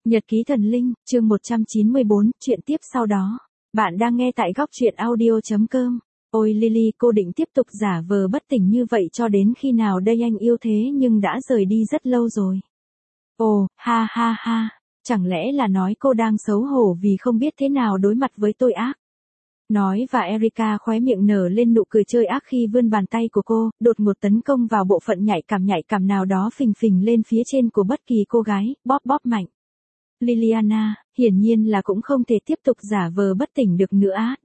Nhật ký thần linh, chương 194, chuyện tiếp sau đó. Bạn đang nghe tại góc truyện audio.com. Ôi Lily, cô định tiếp tục giả vờ bất tỉnh như vậy cho đến khi nào đây, anh yêu thế nhưng đã rời đi rất lâu rồi. Ồ, ha ha ha, chẳng lẽ là nói cô đang xấu hổ vì không biết thế nào đối mặt với tôi ác. Nói và Erica khóe miệng nở lên nụ cười chơi ác khi vươn bàn tay của cô, đột ngột tấn công vào bộ phận nhạy cảm nào đó phình phình lên phía trên của bất kỳ cô gái, bóp bóp mạnh. Liliana, hiển nhiên là cũng không thể tiếp tục giả vờ bất tỉnh được nữa á,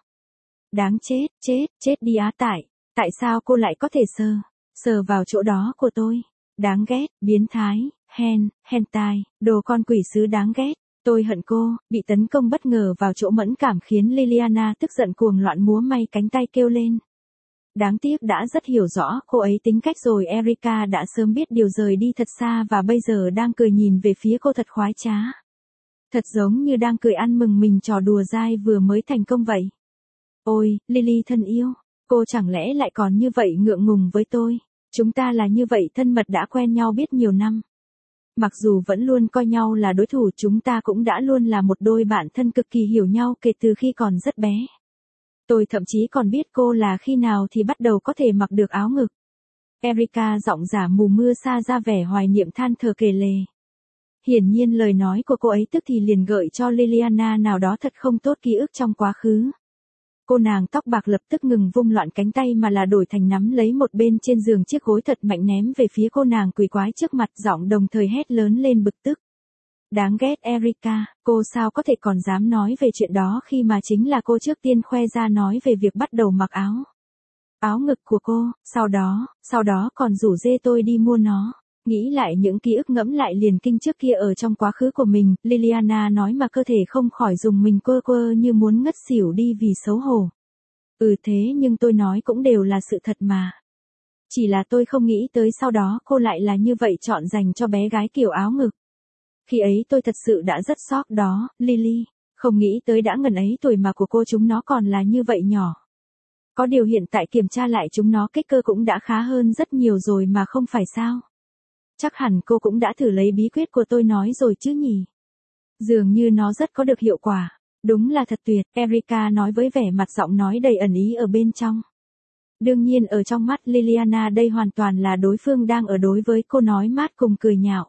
đáng chết đi á, tại sao cô lại có thể sờ vào chỗ đó của tôi, đáng ghét, biến thái, hentai, đồ con quỷ sứ đáng ghét, tôi hận cô, bị tấn công bất ngờ vào chỗ mẫn cảm khiến Liliana tức giận cuồng loạn múa may cánh tay kêu lên. Đáng tiếc đã rất hiểu rõ cô ấy tính cách rồi, Erica đã sớm biết điều, rời đi thật xa và bây giờ đang cười nhìn về phía cô thật khoái trá. Thật giống như đang cười ăn mừng mình trò đùa dai vừa mới thành công vậy. Ôi, Lily thân yêu, cô chẳng lẽ lại còn như vậy ngượng ngùng với tôi? Chúng ta là như vậy thân mật, đã quen nhau biết nhiều năm. Mặc dù vẫn luôn coi nhau là đối thủ, chúng ta cũng đã luôn là một đôi bạn thân cực kỳ hiểu nhau kể từ khi còn rất bé. Tôi thậm chí còn biết cô là khi nào thì bắt đầu có thể mặc được áo ngực. Erica giọng giả mù mưa xa ra vẻ hoài niệm than thở kể lể. Hiển nhiên lời nói của cô ấy tức thì liền gợi cho Liliana nào đó thật không tốt ký ức trong quá khứ. Cô nàng tóc bạc lập tức ngừng vung loạn cánh tay mà là đổi thành nắm lấy một bên trên giường chiếc gối thật mạnh ném về phía cô nàng quỷ quái trước mặt, giọng đồng thời hét lớn lên bực tức. Đáng ghét Erica, cô sao có thể còn dám nói về chuyện đó khi mà chính là cô trước tiên khoe ra nói về việc bắt đầu mặc áo ngực của cô, sau đó còn rủ dê tôi đi mua nó. Nghĩ lại những ký ức ngẫm lại liền kinh trước kia ở trong quá khứ của mình, Liliana nói mà cơ thể không khỏi dùng mình quơ như muốn ngất xỉu đi vì xấu hổ. Thế nhưng tôi nói cũng đều là sự thật mà. Chỉ là tôi không nghĩ tới sau đó cô lại là như vậy, chọn dành cho bé gái kiểu áo ngực. Khi ấy tôi thật sự đã rất sốc đó, Lily, không nghĩ tới đã ngần ấy tuổi mà của cô chúng nó còn là như vậy nhỏ. Có điều hiện tại kiểm tra lại chúng nó kích cỡ cũng đã khá hơn rất nhiều rồi mà không phải sao? Chắc hẳn cô cũng đã thử lấy bí quyết của tôi nói rồi chứ nhỉ? Dường như nó rất có được hiệu quả. Đúng là thật tuyệt, Erica nói với vẻ mặt giọng nói đầy ẩn ý ở bên trong. Đương nhiên ở trong mắt Liliana đây hoàn toàn là đối phương đang ở đối với cô nói mát cùng cười nhạo.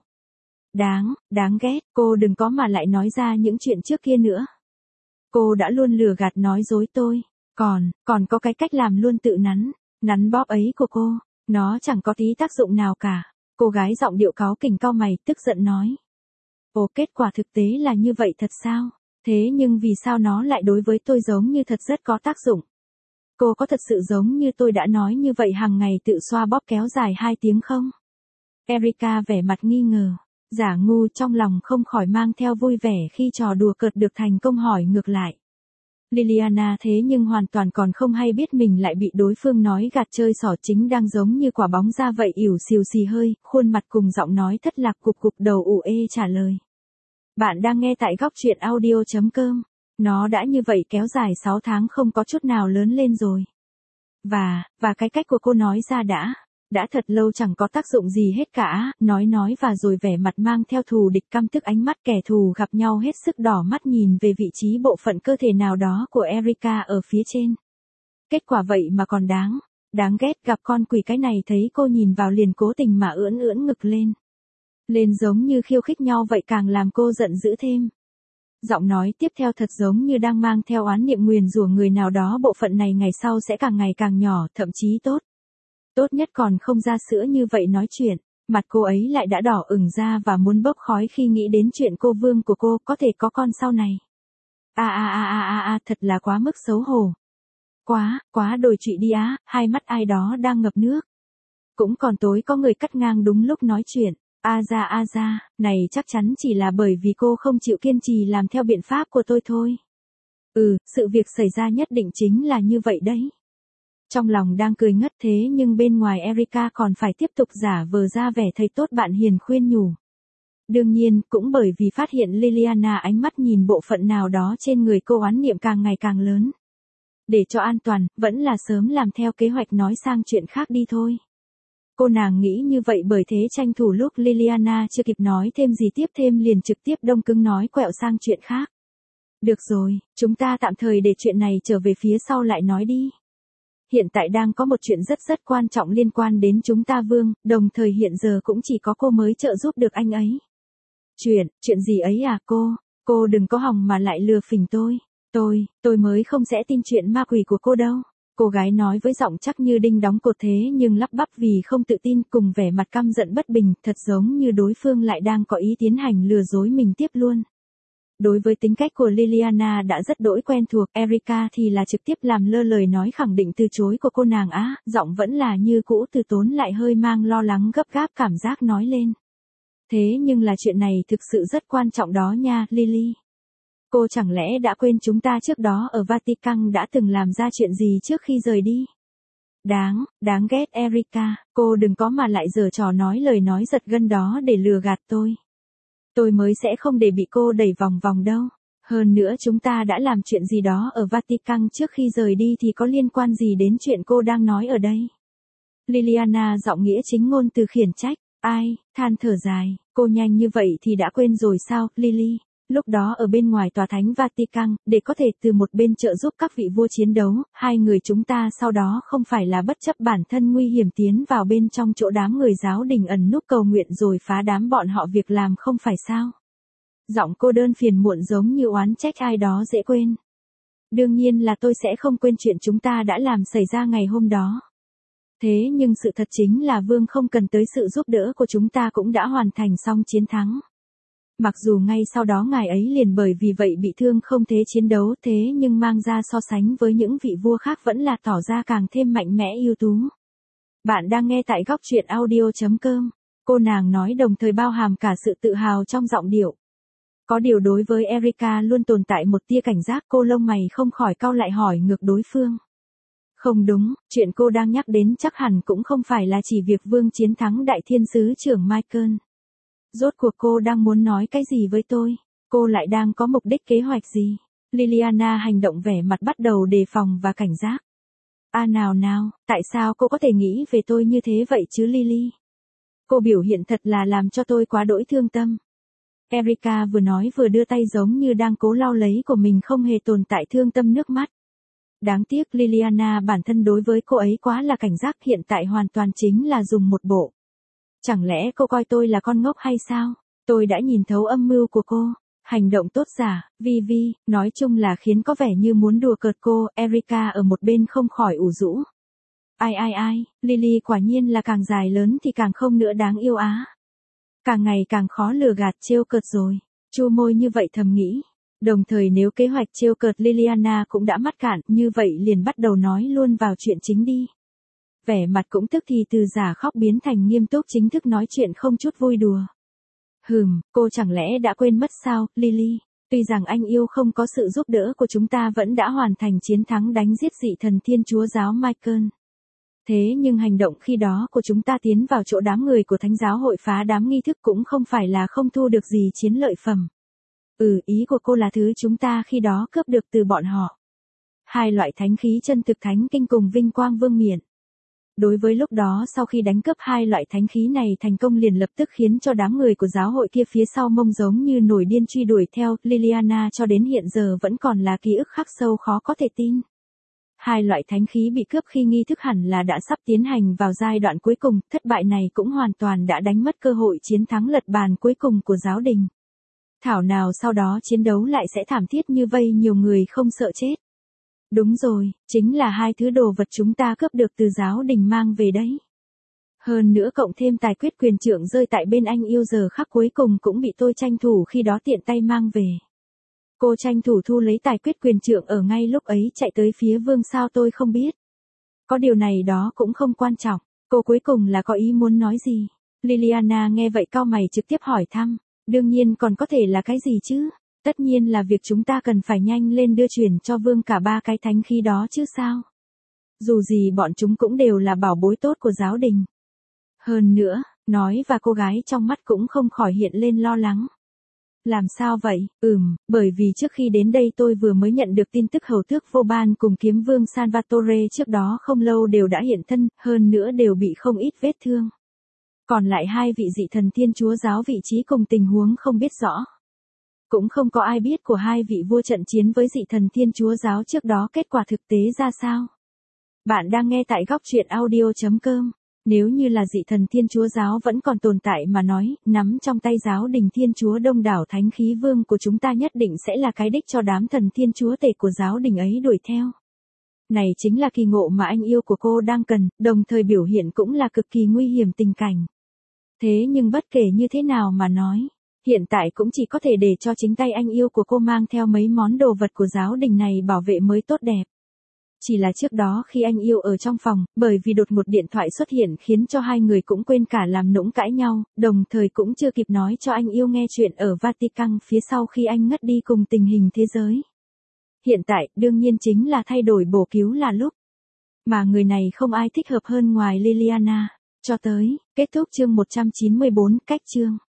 Đáng ghét, cô đừng có mà lại nói ra những chuyện trước kia nữa. Cô đã luôn lừa gạt nói dối tôi, còn có cái cách làm luôn tự nắn bóp ấy của cô, nó chẳng có tí tác dụng nào cả. Cô gái giọng điệu cáu kỉnh cau mày, tức giận nói. Ồ, kết quả thực tế là như vậy thật sao? Thế nhưng vì sao nó lại đối với tôi giống như thật rất có tác dụng? Cô có thật sự giống như tôi đã nói như vậy hàng ngày tự xoa bóp kéo dài 2 tiếng không? Erica vẻ mặt nghi ngờ, giả ngu trong lòng không khỏi mang theo vui vẻ khi trò đùa cợt được thành công hỏi ngược lại. Liliana thế nhưng hoàn toàn còn không hay biết mình lại bị đối phương nói gạt chơi xỏ, chính đang giống như quả bóng ra vậy, ỉu xìu xì hơi, khuôn mặt cùng giọng nói thất lạc cục đầu ủ ê trả lời. Bạn đang nghe tại góc truyện audio.com. Nó đã như vậy kéo dài 6 tháng không có chút nào lớn lên rồi. Và cái cách của cô nói ra đã thật lâu chẳng có tác dụng gì hết cả, nói và rồi vẻ mặt mang theo thù địch căm tức, ánh mắt kẻ thù gặp nhau hết sức đỏ mắt nhìn về vị trí bộ phận cơ thể nào đó của Erica ở phía trên. Kết quả vậy mà còn đáng ghét, gặp con quỷ cái này thấy cô nhìn vào liền cố tình mà ưỡn ngực lên giống như khiêu khích nhau vậy, càng làm cô giận dữ thêm. Giọng nói tiếp theo thật giống như đang mang theo oán niệm nguyền rủa người nào đó, bộ phận này ngày sau sẽ càng ngày càng nhỏ, thậm chí tốt nhất còn không ra sữa như vậy. Nói chuyện, mặt cô ấy lại đã đỏ ửng ra và muốn bốc khói khi nghĩ đến chuyện cô vương của cô có thể có con sau này. Thật là quá mức xấu hổ. Quá đồi trụy đi á, hai mắt ai đó đang ngập nước. Cũng còn tối có người cắt ngang đúng lúc nói chuyện. A ra, này chắc chắn chỉ là bởi vì cô không chịu kiên trì làm theo biện pháp của tôi thôi. Sự việc xảy ra nhất định chính là như vậy đấy. Trong lòng đang cười ngất thế nhưng bên ngoài Erica còn phải tiếp tục giả vờ ra vẻ thầy tốt bạn hiền khuyên nhủ. Đương nhiên, cũng bởi vì phát hiện Liliana ánh mắt nhìn bộ phận nào đó trên người cô oán niệm càng ngày càng lớn. Để cho an toàn, vẫn là sớm làm theo kế hoạch nói sang chuyện khác đi thôi. Cô nàng nghĩ như vậy bởi thế tranh thủ lúc Liliana chưa kịp nói thêm gì tiếp thêm liền trực tiếp đông cứng nói quẹo sang chuyện khác. Được rồi, chúng ta tạm thời để chuyện này trở về phía sau lại nói đi. Hiện tại đang có một chuyện rất quan trọng liên quan đến chúng ta Vương, đồng thời hiện giờ cũng chỉ có cô mới trợ giúp được anh ấy. Chuyện gì ấy à cô đừng có hòng mà lại lừa phỉnh tôi. Tôi mới không sẽ tin chuyện ma quỷ của cô đâu. Cô gái nói với giọng chắc như đinh đóng cột thế nhưng lắp bắp vì không tự tin cùng vẻ mặt căm giận bất bình, thật giống như đối phương lại đang có ý tiến hành lừa dối mình tiếp luôn. Đối với tính cách của Liliana đã rất đỗi quen thuộc, Erica thì là trực tiếp làm lơ lời nói khẳng định từ chối của cô nàng á, giọng vẫn là như cũ từ tốn lại hơi mang lo lắng gấp gáp cảm giác nói lên. Thế nhưng là chuyện này thực sự rất quan trọng đó nha, Lily. Cô chẳng lẽ đã quên chúng ta trước đó ở Vatican đã từng làm ra chuyện gì trước khi rời đi? Đáng ghét Erica, cô đừng có mà lại giở trò nói lời nói giật gân đó để lừa gạt tôi. Tôi mới sẽ không để bị cô đẩy vòng vòng đâu. Hơn nữa chúng ta đã làm chuyện gì đó ở Vatican trước khi rời đi thì có liên quan gì đến chuyện cô đang nói ở đây? Liliana giọng nghĩa chính ngôn từ khiển trách. Ai, than thở dài, cô nhanh như vậy thì đã quên rồi sao, Lily? Lúc đó ở bên ngoài tòa thánh Vatican, để có thể từ một bên trợ giúp các vị vua chiến đấu, hai người chúng ta sau đó không phải là bất chấp bản thân nguy hiểm tiến vào bên trong chỗ đám người giáo đình ẩn núp cầu nguyện rồi phá đám bọn họ việc làm không phải sao? Giọng cô đơn phiền muộn giống như oán trách ai đó dễ quên. Đương nhiên là tôi sẽ không quên chuyện chúng ta đã làm xảy ra ngày hôm đó. Thế nhưng sự thật chính là Vương không cần tới sự giúp đỡ của chúng ta cũng đã hoàn thành xong chiến thắng. Mặc dù ngay sau đó ngài ấy liền bởi vì vậy bị thương không thể chiến đấu thế nhưng mang ra so sánh với những vị vua khác vẫn là tỏ ra càng thêm mạnh mẽ ưu tú. Bạn đang nghe tại góc truyện audio.com. Cô nàng nói đồng thời bao hàm cả sự tự hào trong giọng điệu. Có điều đối với Erica luôn tồn tại một tia cảnh giác, cô lông mày không khỏi cau lại hỏi ngược đối phương. Không đúng, chuyện cô đang nhắc đến chắc hẳn cũng không phải là chỉ việc Vương chiến thắng đại thiên sứ trưởng Michael. Rốt cuộc cô đang muốn nói cái gì với tôi? Cô lại đang có mục đích kế hoạch gì? Liliana hành động vẻ mặt bắt đầu đề phòng và cảnh giác. Nào, tại sao cô có thể nghĩ về tôi như thế vậy chứ Lily? Cô biểu hiện thật là làm cho tôi quá đỗi thương tâm. Erica vừa nói vừa đưa tay giống như đang cố lau lấy của mình không hề tồn tại thương tâm nước mắt. Đáng tiếc Liliana bản thân đối với cô ấy quá là cảnh giác, hiện tại hoàn toàn chính là dùng một bộ. Chẳng lẽ cô coi tôi là con ngốc hay sao? Tôi đã nhìn thấu âm mưu của cô. Hành động tốt giả, vi, nói chung là khiến có vẻ như muốn đùa cợt cô, Erica ở một bên không khỏi ủ rũ. Ai, Lily quả nhiên là càng dài lớn thì càng không nữa đáng yêu á. Càng ngày càng khó lừa gạt trêu cợt rồi. Chua môi như vậy thầm nghĩ. Đồng thời nếu kế hoạch trêu cợt Liliana cũng đã mắc cạn, như vậy liền bắt đầu nói luôn vào chuyện chính đi. Vẻ mặt cũng tức thì từ giả khóc biến thành nghiêm túc chính thức nói chuyện không chút vui đùa. Cô chẳng lẽ đã quên mất sao, Lily? Tuy rằng anh yêu không có sự giúp đỡ của chúng ta vẫn đã hoàn thành chiến thắng đánh giết dị thần Thiên Chúa giáo Michael. Thế nhưng hành động khi đó của chúng ta tiến vào chỗ đám người của Thánh giáo hội phá đám nghi thức cũng không phải là không thu được gì chiến lợi phẩm. Ý của cô là thứ chúng ta khi đó cướp được từ bọn họ. Hai loại thánh khí chân thực thánh kinh cùng vinh quang vương miện. Đối với lúc đó sau khi đánh cướp hai loại thánh khí này thành công liền lập tức khiến cho đám người của giáo hội kia phía sau mông giống như nổi điên truy đuổi theo, Liliana cho đến hiện giờ vẫn còn là ký ức khắc sâu khó có thể tin. Hai loại thánh khí bị cướp khi nghi thức hẳn là đã sắp tiến hành vào giai đoạn cuối cùng, thất bại này cũng hoàn toàn đã đánh mất cơ hội chiến thắng lật bàn cuối cùng của giáo đình. Thảo nào sau đó chiến đấu lại sẽ thảm thiết như vây nhiều người không sợ chết. Đúng rồi, chính là hai thứ đồ vật chúng ta cướp được từ giáo đình mang về đấy. Hơn nữa cộng thêm tài quyết quyền trượng rơi tại bên anh yêu giờ khắc cuối cùng cũng bị tôi tranh thủ khi đó tiện tay mang về. Cô tranh thủ thu lấy tài quyết quyền trượng ở ngay lúc ấy chạy tới phía Vương sao tôi không biết. Có điều này đó cũng không quan trọng, cô cuối cùng là có ý muốn nói gì? Liliana nghe vậy cau mày trực tiếp hỏi thăm, đương nhiên còn có thể là cái gì chứ? Tất nhiên là việc chúng ta cần phải nhanh lên đưa chuyển cho Vương cả ba cái thánh khí đó chứ sao? Dù gì bọn chúng cũng đều là bảo bối tốt của giáo đình. Hơn nữa, nói và cô gái trong mắt cũng không khỏi hiện lên lo lắng. Làm sao vậy? Bởi vì trước khi đến đây tôi vừa mới nhận được tin tức hầu tước Vauban cùng kiếm vương Salvatore trước đó không lâu đều đã hiện thân, hơn nữa đều bị không ít vết thương. Còn lại hai vị dị thần Thiên Chúa giáo vị trí cùng tình huống không biết rõ. Cũng không có ai biết của hai vị vua trận chiến với dị thần Thiên Chúa giáo trước đó kết quả thực tế ra sao. Bạn đang nghe tại góc truyện audio.com. Nếu như là dị thần Thiên Chúa giáo vẫn còn tồn tại mà nói, nắm trong tay giáo đình Thiên Chúa đông đảo thánh khí vương của chúng ta nhất định sẽ là cái đích cho đám thần Thiên Chúa tể của giáo đình ấy đuổi theo. Này chính là kỳ ngộ mà anh yêu của cô đang cần, đồng thời biểu hiện cũng là cực kỳ nguy hiểm tình cảnh. Thế nhưng bất kể như thế nào mà nói, hiện tại cũng chỉ có thể để cho chính tay anh yêu của cô mang theo mấy món đồ vật của giáo đình này bảo vệ mới tốt đẹp. Chỉ là trước đó khi anh yêu ở trong phòng, bởi vì đột ngột điện thoại xuất hiện khiến cho hai người cũng quên cả làm nũng cãi nhau, đồng thời cũng chưa kịp nói cho anh yêu nghe chuyện ở Vatican phía sau khi anh ngất đi cùng tình hình thế giới. Hiện tại, đương nhiên chính là thay đổi bổ cứu là lúc. Mà người này không ai thích hợp hơn ngoài Liliana. Cho tới, kết thúc chương 194, cách chương.